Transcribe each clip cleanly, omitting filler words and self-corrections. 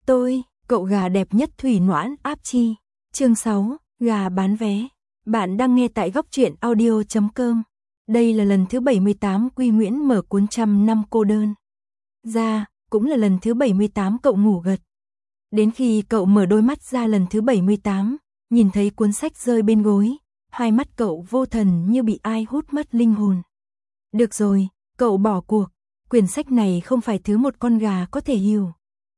Tôi, cậu gà đẹp nhất Thủy Noãn áp chi. Chương 6, gà bán vé. Bạn đang nghe tại góc truyện audio.com. Đây là lần thứ 78 Quy Nguyễn mở cuốn Trăm Năm Cô Đơn ra, cũng là lần thứ 78 cậu ngủ gật. Đến khi cậu mở đôi mắt ra lần thứ 78, nhìn thấy cuốn sách rơi bên gối, hai mắt cậu vô thần như bị ai hút mất linh hồn. Được rồi, cậu bỏ cuộc, quyển sách này không phải thứ một con gà có thể hiểu.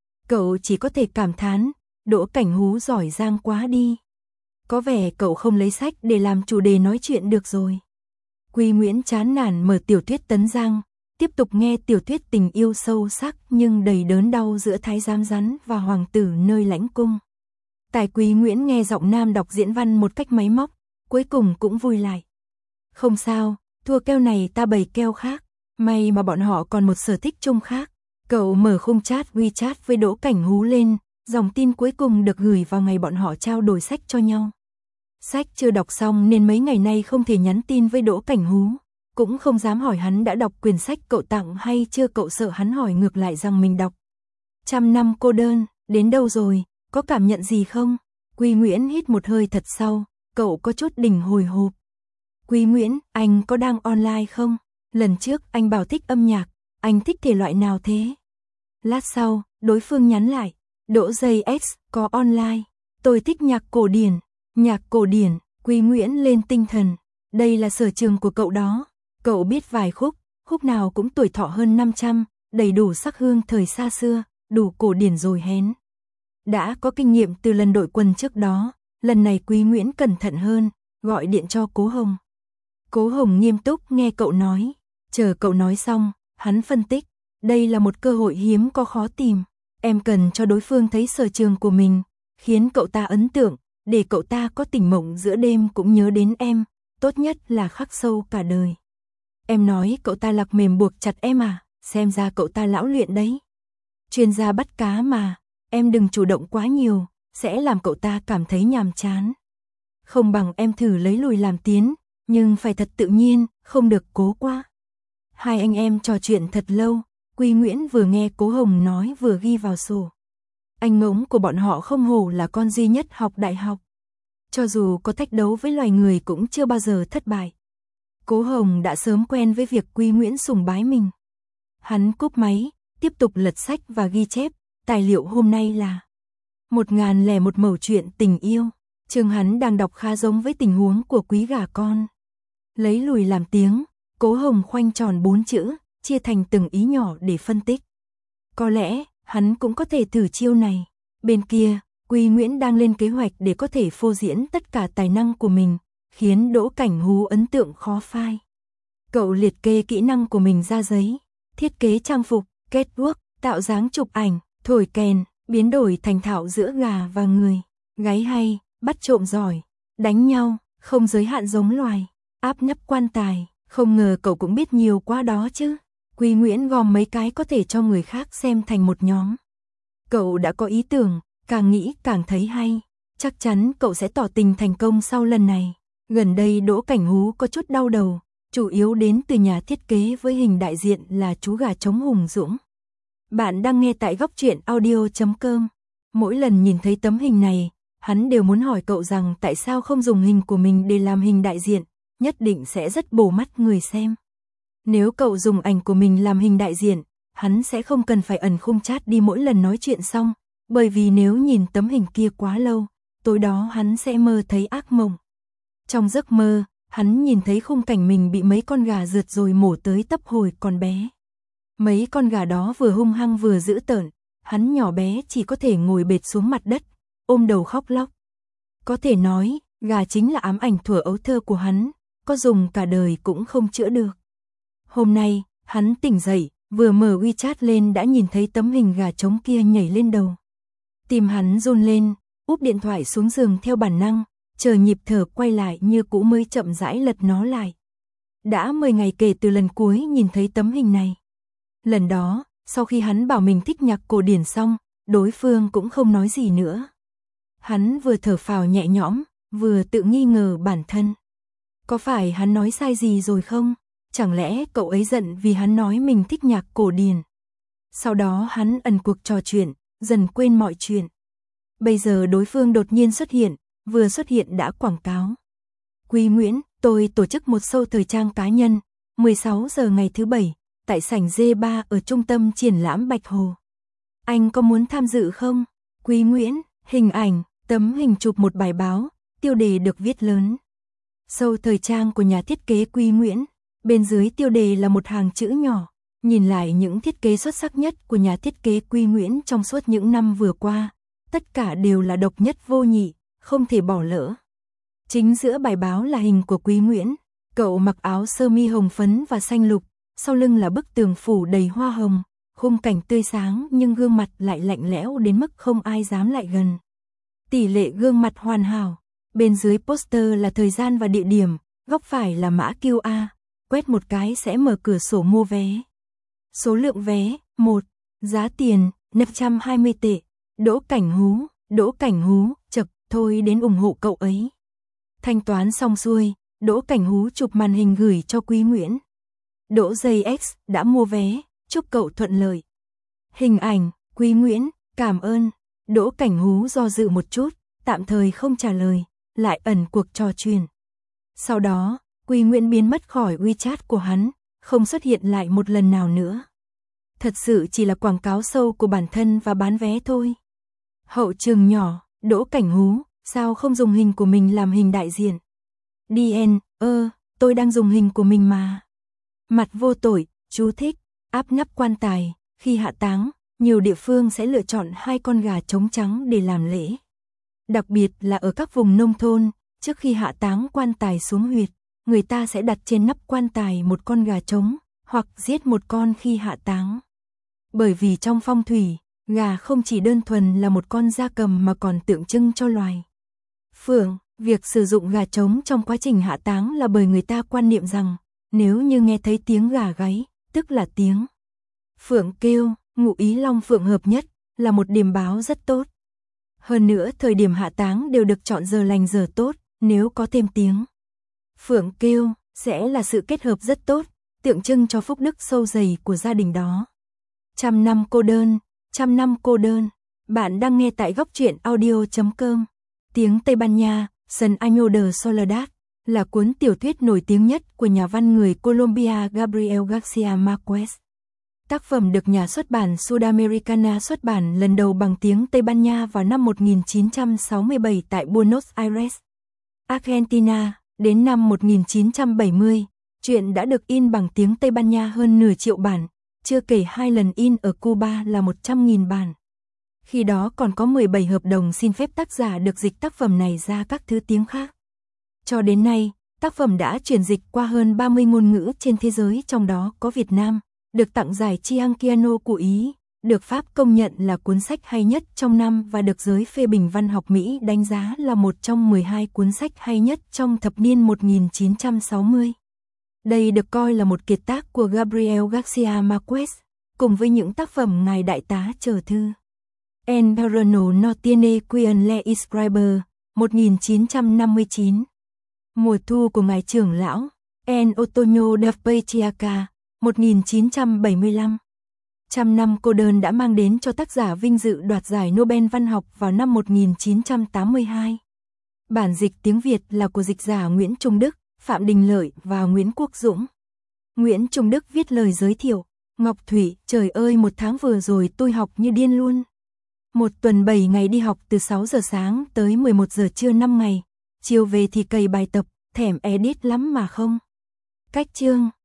Cậu chỉ có thể cảm thán, Đỗ Cảnh Hú giỏi giang quá đi. Có vẻ cậu không lấy sách để làm chủ đề nói chuyện được rồi. Quy Nguyễn chán nản mở tiểu thuyết Tấn Giang, tiếp tục nghe tiểu thuyết tình yêu sâu sắc nhưng đầy đớn đau giữa thái giám rắn và hoàng tử nơi lãnh cung. Tài Quy Nguyễn nghe giọng nam đọc diễn văn một cách máy móc, cuối cùng cũng vui lại. Không sao, thua keo này ta bày keo khác, may mà bọn họ còn một sở thích chung khác. Cậu mở khung chat WeChat với Đỗ Cảnh Hú lên, dòng tin cuối cùng được gửi vào ngày bọn họ trao đổi sách cho nhau. Sách chưa đọc xong nên mấy ngày nay không thể nhắn tin với Đỗ Cảnh Hú, cũng không dám hỏi hắn đã đọc quyển sách cậu tặng hay chưa, cậu sợ hắn hỏi ngược lại rằng mình đọc. Trăm Năm Cô Đơn, đến đâu rồi, có cảm nhận gì không? Quy Nguyễn hít một hơi thật sâu, cậu có chút đỉnh hồi hộp. Quy Nguyễn, anh có đang online không? Lần trước anh bảo thích âm nhạc, anh thích thể loại nào thế? Lát sau, đối phương nhắn lại, Đỗ JX, có online, tôi thích nhạc cổ điển. Nhạc cổ điển, Quy Nguyễn lên tinh thần, đây là sở trường của cậu đó. Cậu biết vài khúc, khúc nào cũng tuổi thọ hơn 500, đầy đủ sắc hương thời xa xưa, đủ cổ điển rồi hén. Đã có kinh nghiệm từ lần đội quân trước đó, lần này Quy Nguyễn cẩn thận hơn, gọi điện cho Cố Hồng. Cố Hồng nghiêm túc nghe cậu nói, chờ cậu nói xong, hắn phân tích, đây là một cơ hội hiếm có khó tìm, em cần cho đối phương thấy sở trường của mình, khiến cậu ta ấn tượng, để cậu ta có tỉnh mộng giữa đêm cũng nhớ đến em, tốt nhất là khắc sâu cả đời. Em nói cậu ta lạc mềm buộc chặt em à, xem ra cậu ta lão luyện đấy. Chuyên gia bắt cá mà, em đừng chủ động quá nhiều, sẽ làm cậu ta cảm thấy nhàm chán. Không bằng em thử lấy lùi làm tiến, nhưng phải thật tự nhiên, không được cố quá. Hai anh em trò chuyện thật lâu, Quy Nguyễn vừa nghe Cố Hồng nói vừa ghi vào sổ. Anh ngỗng của bọn họ không hổ là con duy nhất học đại học. Cho dù có thách đấu với loài người cũng chưa bao giờ thất bại. Cố Hồng đã sớm quen với việc Quy Nguyễn sùng bái mình. Hắn cúp máy, tiếp tục lật sách và ghi chép, tài liệu hôm nay là 1001 mẩu chuyện tình yêu. Chương hắn đang đọc khá giống với tình huống của Quý Gà Con. Lấy lùi làm tiếng, Cố Hồng khoanh tròn 4 chữ, chia thành từng ý nhỏ để phân tích. Có lẽ, hắn cũng có thể thử chiêu này. Bên kia, Quy Nguyễn đang lên kế hoạch để có thể phô diễn tất cả tài năng của mình, khiến Đỗ Cảnh Hú ấn tượng khó phai. Cậu liệt kê kỹ năng của mình ra giấy, thiết kế trang phục, catwalk, tạo dáng chụp ảnh, thổi kèn, biến đổi thành thạo giữa gà và người, gáy hay, bắt trộm giỏi, đánh nhau, không giới hạn giống loài, áp nắp quan tài, không ngờ cậu cũng biết nhiều quá đó chứ. Quy Nguyễn gom mấy cái có thể cho người khác xem thành một nhóm. Cậu đã có ý tưởng, càng nghĩ càng thấy hay, chắc chắn cậu sẽ tỏ tình thành công sau lần này. Gần đây Đỗ Cảnh Hú có chút đau đầu, chủ yếu đến từ nhà thiết kế với hình đại diện là chú gà trống Hùng Dũng. Bạn đang nghe tại góc truyện audio.com. Mỗi lần nhìn thấy tấm hình này, hắn đều muốn hỏi cậu rằng tại sao không dùng hình của mình để làm hình đại diện, nhất định sẽ rất bổ mắt người xem. Nếu cậu dùng ảnh của mình làm hình đại diện, hắn sẽ không cần phải ẩn khung chat đi mỗi lần nói chuyện xong, bởi vì nếu nhìn tấm hình kia quá lâu, tối đó hắn sẽ mơ thấy ác mộng. Trong giấc mơ, hắn nhìn thấy khung cảnh mình bị mấy con gà rượt rồi mổ tới tấp hồi còn bé. Mấy con gà đó vừa hung hăng vừa dữ tợn, hắn nhỏ bé chỉ có thể ngồi bệt xuống mặt đất, ôm đầu khóc lóc. Có thể nói, gà chính là ám ảnh thuở ấu thơ của hắn, có dùng cả đời cũng không chữa được. Hôm nay, hắn tỉnh dậy, vừa mở WeChat lên đã nhìn thấy tấm hình gà trống kia nhảy lên đầu. Tim hắn run lên, úp điện thoại xuống giường theo bản năng, chờ nhịp thở quay lại như cũ mới chậm rãi lật nó lại. Đã 10 ngày kể từ lần cuối nhìn thấy tấm hình này. Lần đó, sau khi hắn bảo mình thích nhạc cổ điển xong, đối phương cũng không nói gì nữa. Hắn vừa thở phào nhẹ nhõm, vừa tự nghi ngờ bản thân. Có phải hắn nói sai gì rồi không? Chẳng lẽ cậu ấy giận vì hắn nói mình thích nhạc cổ điển? Sau đó hắn ẩn cuộc trò chuyện, dần quên mọi chuyện. Bây giờ đối phương đột nhiên xuất hiện, vừa xuất hiện đã quảng cáo. Quý Nguyễn, tôi tổ chức một show thời trang cá nhân, 16 giờ ngày thứ Bảy, tại sảnh G3 ở trung tâm triển lãm Bạch Hồ. Anh có muốn tham dự không? Quý Nguyễn, hình ảnh, tấm hình chụp một bài báo, tiêu đề được viết lớn. Show thời trang của nhà thiết kế Quý Nguyễn, bên dưới tiêu đề là một hàng chữ nhỏ, nhìn lại những thiết kế xuất sắc nhất của nhà thiết kế Quý Nguyễn trong suốt những năm vừa qua, tất cả đều là độc nhất vô nhị, không thể bỏ lỡ. Chính giữa bài báo là hình của Quý Nguyễn, cậu mặc áo sơ mi hồng phấn và xanh lục, sau lưng là bức tường phủ đầy hoa hồng, khung cảnh tươi sáng nhưng gương mặt lại lạnh lẽo đến mức không ai dám lại gần. Tỷ lệ gương mặt hoàn hảo, bên dưới poster là thời gian và địa điểm, góc phải là mã QR, quét một cái sẽ mở cửa sổ mua vé. Số lượng vé, 1, giá tiền, 520 tệ, Đỗ Cảnh Hú, chậc, thôi đến ủng hộ cậu ấy. Thanh toán xong xuôi, Đỗ Cảnh Hú chụp màn hình gửi cho Quý Nguyễn. Đỗ JX đã mua vé, chúc cậu thuận lợi. Hình ảnh, Quý Nguyễn, cảm ơn. Đỗ Cảnh Hú do dự một chút, tạm thời không trả lời, lại ẩn cuộc trò chuyện. Sau đó, Quý Nguyễn biến mất khỏi WeChat của hắn, không xuất hiện lại một lần nào nữa. Thật sự chỉ là quảng cáo show của bản thân và bán vé thôi. Hậu trường nhỏ, Đỗ Cảnh Hú, sao không dùng hình của mình làm hình đại diện? DN, tôi đang dùng hình của mình mà. Mặt vô tội, chú thích, áp nắp quan tài, khi hạ táng, nhiều địa phương sẽ lựa chọn 2 con gà trống trắng để làm lễ. Đặc biệt là ở các vùng nông thôn, trước khi hạ táng quan tài xuống huyệt, người ta sẽ đặt trên nắp quan tài một con gà trống, hoặc giết một con khi hạ táng. Bởi vì trong phong thủy, gà không chỉ đơn thuần là một con gia cầm mà còn tượng trưng cho loài phượng. Việc sử dụng gà trống trong quá trình hạ táng là bởi người ta quan niệm rằng, nếu như nghe thấy tiếng gà gáy, tức là tiếng phượng kêu, ngụ ý long phượng hợp nhất, là một điềm báo rất tốt. Hơn nữa thời điểm hạ táng đều được chọn giờ lành giờ tốt, nếu có thêm tiếng phượng kêu, sẽ là sự kết hợp rất tốt, tượng trưng cho phúc đức sâu dày của gia đình đó. 100 năm cô đơn, 100 năm cô đơn. Bạn đang nghe tại góc truyện audio.com. Tiếng Tây Ban Nha, San Año de Soledad, là cuốn tiểu thuyết nổi tiếng nhất của nhà văn người Colombia Gabriel Garcia Marquez. Tác phẩm được nhà xuất bản Sudamericana xuất bản lần đầu bằng tiếng Tây Ban Nha vào năm 1967 tại Buenos Aires, Argentina. Đến năm 1970, truyện đã được in bằng tiếng Tây Ban Nha hơn nửa triệu bản, chưa kể 2 lần in ở Cuba là 100.000 bản. Khi đó còn có 17 hợp đồng xin phép tác giả được dịch tác phẩm này ra các thứ tiếng khác. Cho đến nay, tác phẩm đã chuyển dịch qua hơn 30 ngôn ngữ trên thế giới, trong đó có Việt Nam, được tặng giải Chianquiano của Ý, được Pháp công nhận là cuốn sách hay nhất trong năm và được giới phê bình văn học Mỹ đánh giá là một trong 12 cuốn sách hay nhất trong thập niên 1960. Đây được coi là một kiệt tác của Gabriel Garcia Marquez, cùng với những tác phẩm Ngài Đại tá Trở Thư. El Verano no tiene quien le escriba, 1959. Mùa thu của Ngài Trưởng Lão, En Otoño de Pachiaca, 1975. 100 năm cô đơn đã mang đến cho tác giả vinh dự đoạt giải Nobel văn học vào năm 1982. Bản dịch tiếng Việt là của dịch giả Nguyễn Trung Đức, Phạm Đình Lợi và Nguyễn Quốc Dũng. Nguyễn Trung Đức viết lời giới thiệu: Ngọc Thủy, trời ơi, 1 tháng vừa rồi tôi học như điên luôn. 1 tuần 7 ngày đi học từ 6 giờ sáng tới 11 giờ trưa 5 ngày. Chiều về thì cày bài tập, thèm edit lắm mà không. Cách chương.